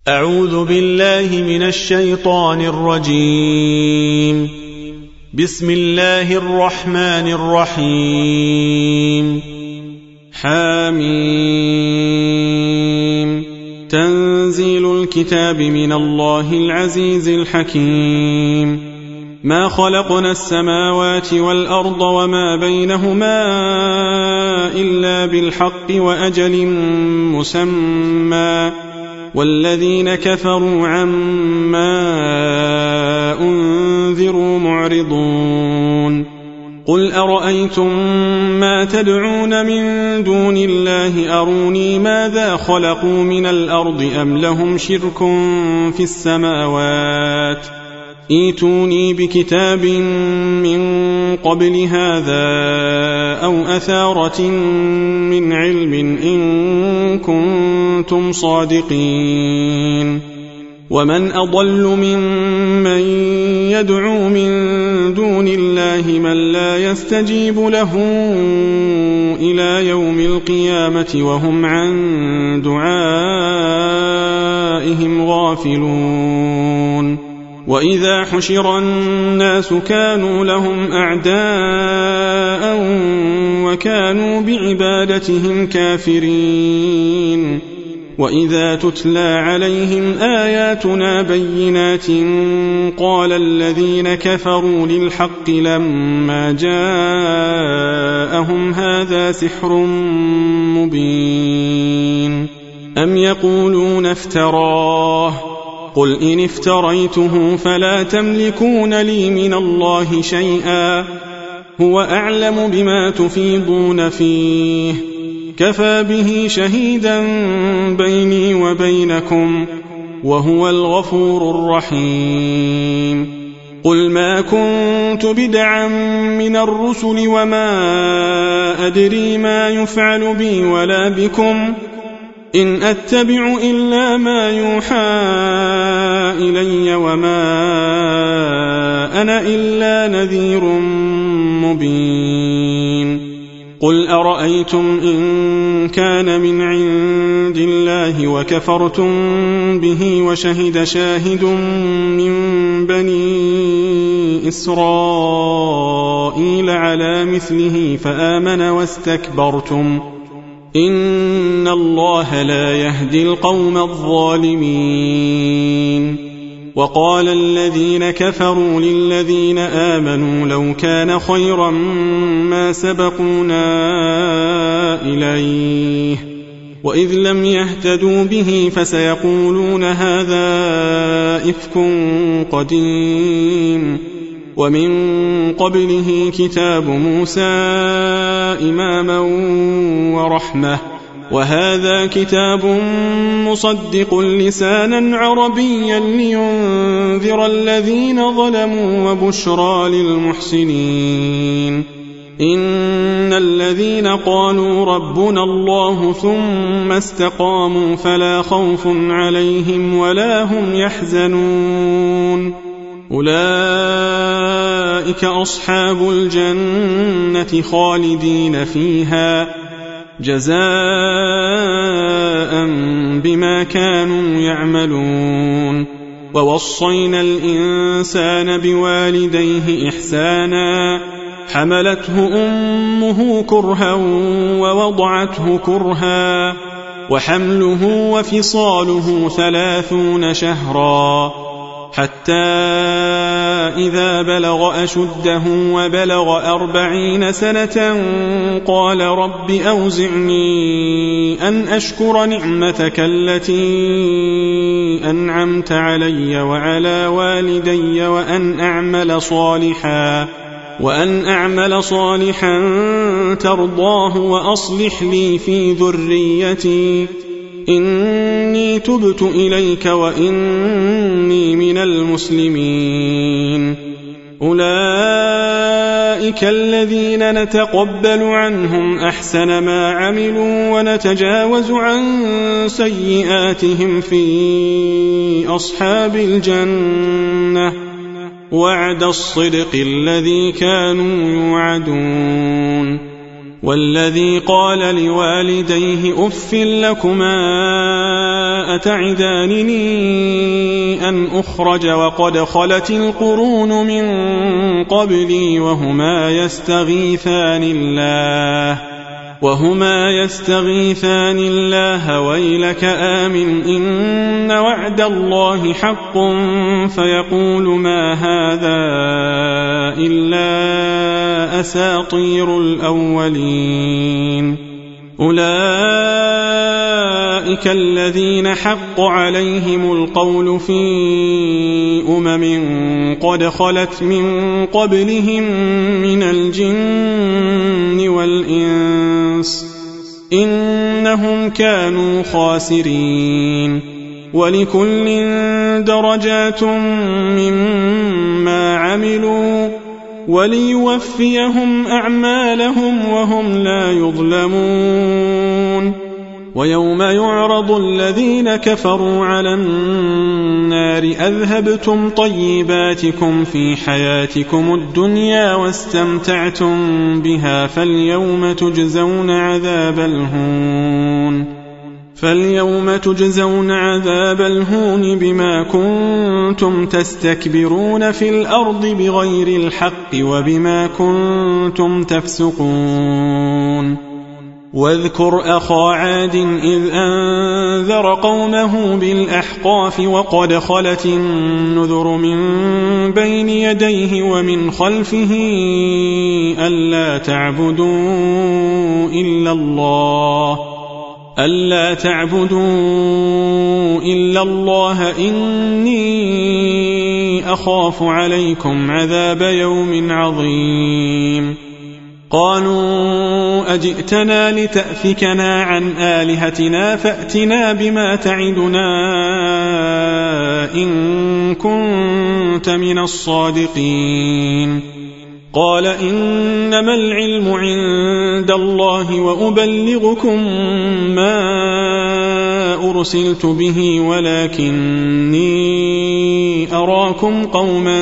أعوذ بالله من الشيطان الرجيم. بسم الله الرحمن الرحيم. حميم. تنزيل الكتاب من الله العزيز الحكيم. ما خلقنا السماوات والأرض وما بينهما إلا بالحق وأجل مسمى، والذين كفروا عما أنذروا معرضون. قل أرأيتم ما تدعون من دون الله أروني ماذا خلقوا من الأرض أم لهم شرك في السماوات، ائتوني بكتاب من قبل هذا أو أثارة من علم إن كنتم صادقين. ومن أضل ممن يدعو من دون الله من لا يستجيب له إلى يوم القيامة وهم عن دعائهم غافلون. وإذا حشر الناس كانوا لهم أعداء وكانوا بعبادتهم كافرين. وإذا تتلى عليهم آياتنا بينات قال الذين كفروا للحق لما جاءهم هذا سحر مبين. أم يقولون افتراه، قل إن افتريته فلا تملكون لي من الله شيئا، هو أعلم بما تفيضون فيه، كفى به شهيدا بيني وبينكم، وهو الغفور الرحيم. قل ما كنت بدعا من الرسل وما أدري ما يفعل بي ولا بكم، إن أتبع إلا ما يوحى إلي وما أنا إلا نذير مبين. قل أرأيتم إن كان من عند الله وكفرتم به وشهد شاهد من بني إسرائيل على مثله فآمن واستكبرتم، إن الله لا يهدي القوم الظالمين. وقال الذين كفروا للذين آمنوا لو كان خيرا ما سبقونا إليه، وإذ لم يهتدوا به فسيقولون هذا إفك قديم. ومن قبله كتاب موسى إماما ورحمة، وهذا كتاب مصدق لسانا عربيا لينذر الذين ظلموا وبشرى للمحسنين. إن الذين قالوا ربنا الله ثم استقاموا فلا خوف عليهم ولا هم يحزنون، أولئك أصحاب الجنة خالدين فيها جزاء بما كانوا يعملون. ووصينا الإنسان بوالديه إحسانا، حملته أمه كرها ووضعته كرها، وحمله وفصاله 30 شهرا، حتى إذا بلغ أشده وبلغ 40 سنة قال رب أوزعني أن أشكر نعمتك التي أنعمت علي وعلى والدي وأن أعمل صالحا ترضاه وأصلح لي في ذريتي إني تبت إليك وإني من المسلمين. أولئك الذين نتقبل عنهم أحسن ما عملوا ونتجاوز عن سيئاتهم في أصحاب الجنة، وعد الصدق الذي كانوا يوعدون. والذي قال لوالديه أف لكما أتعدانني أن أخرج وقد خلت القرون من قبلي وهما يستغيثان الله ويلك آمن إن وعد الله حق فيقول ما هذا إلا أساطير الأولين أولئك الذين حق عليهم القول في قد خلت من قبلهم من الجن والإنس إنهم كانوا خاسرين ولكل درجات مما عملوا وليوفيهم أعمالهم وهم لا يظلمون ويوم يعرض الذين كفروا على النار أذهبتم طيباتكم في حياتكم الدنيا واستمتعتم بها فاليوم تجزون عذاب الهون بما كنتم تستكبرون في الأرض بغير الحق وبما كنتم تفسقون واذكر أخا عاد إذ أنذر قومه بالأحقاف وقد خلت النذر من بين يديه ومن خلفه ألا تعبدوا إلا الله إني أخاف عليكم عذاب يوم عظيم قالوا أجئتنا لتأفكنا عن آلهتنا فأتنا بما تعدنا إن كنت من الصادقين قال إنما العلم عند الله وأبلغكم ما أرسلت به ولكني أراكم قوما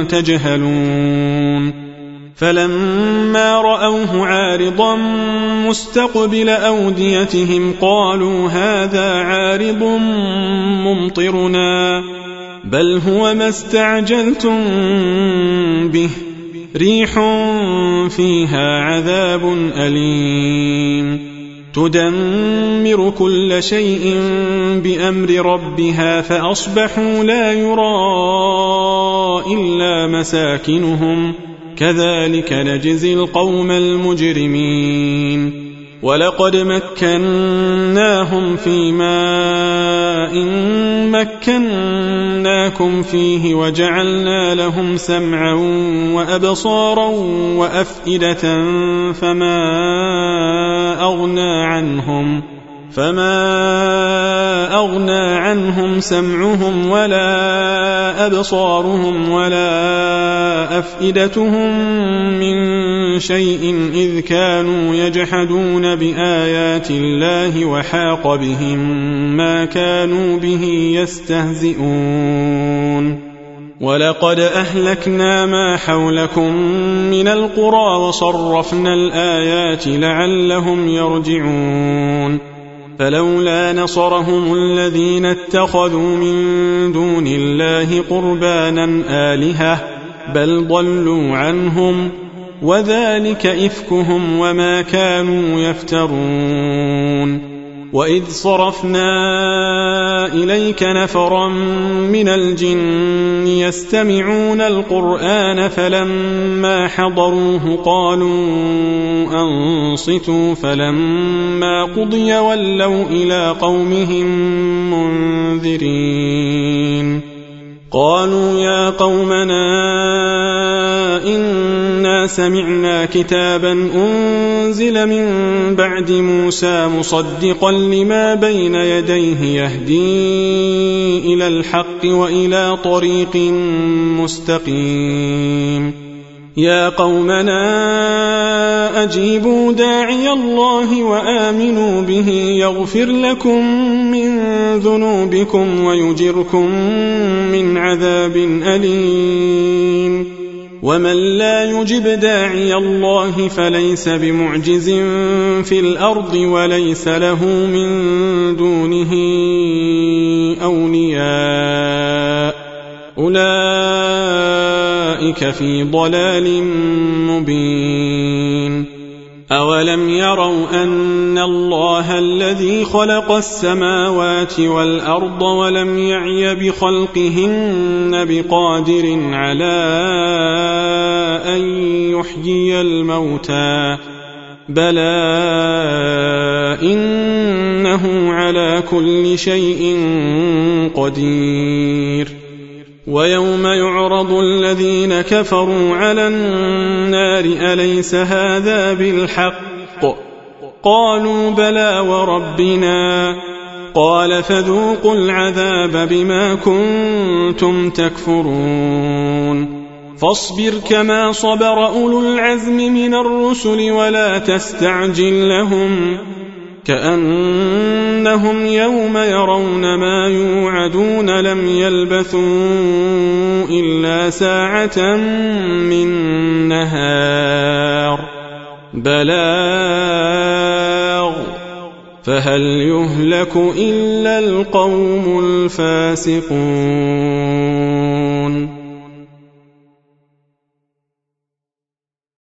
تجهلون فلما رأوه عارضا مستقبل أوديتهم قالوا هذا عارض ممطرنا بل هو ما استعجلتم به ريح فيها عذاب أليم تدمر كل شيء بأمر ربها فأصبحوا لا يرى إلا مساكنهم كذلك نجزي القوم المجرمين ولقد مكناهم في ماء مكناكم فيه وجعلنا لهم سمعا وأبصارا وأفئدة فما أغنى عنهم سمعهم ولا أبصارهم ولا أفئدتهم من شيء إذ كانوا يجحدون بآيات الله وحاق بهم ما كانوا به يستهزئون ولقد أهلكنا ما حولكم من القرى وصرفنا الآيات لعلهم يرجعون فلولا نصرهم الذين اتخذوا من دون الله قربانا آلهة بل ضلوا عنهم وذلك إفكهم وما كانوا يفترون وإذ صرفنا إليك نفرا من الجن يستمعون القرآن فلما حضروه قالوا أنصتوا فلما قضي ولوا إلى قومهم منذرين قالوا يا قومنا إنا سمعنا كتابا أنزل من بعد موسى مصدقا لما بين يديه يهدي إلى الحق وإلى طريق مستقيم يا قومنا أجيبوا داعي الله وآمنوا به يغفر لكم من ذنوبكم ويجركم من عذاب أليم ومن لا يجب داعي الله فليس بمعجز في الأرض وليس له من دونه أولياء أولئك في ضلال مبين. أولم يروا أن الله الذي خلق السماوات والأرض ولم يعي بخلقهن بقادر على أن يحيي الموتى بلى إنه على كل شيء قدير. ويوم يعرض الذين كفروا على النار أليس هذا بالحق قالوا بلى وربنا قال فذوقوا العذاب بما كنتم تكفرون. فاصبر كما صبر أولو العزم من الرسل ولا تستعجل لهم كأنهم يوم يرون ما يوعدون لم يلبثوا إلا ساعة من نهار بلاغ فهل يهلك إلا القوم الفاسقون.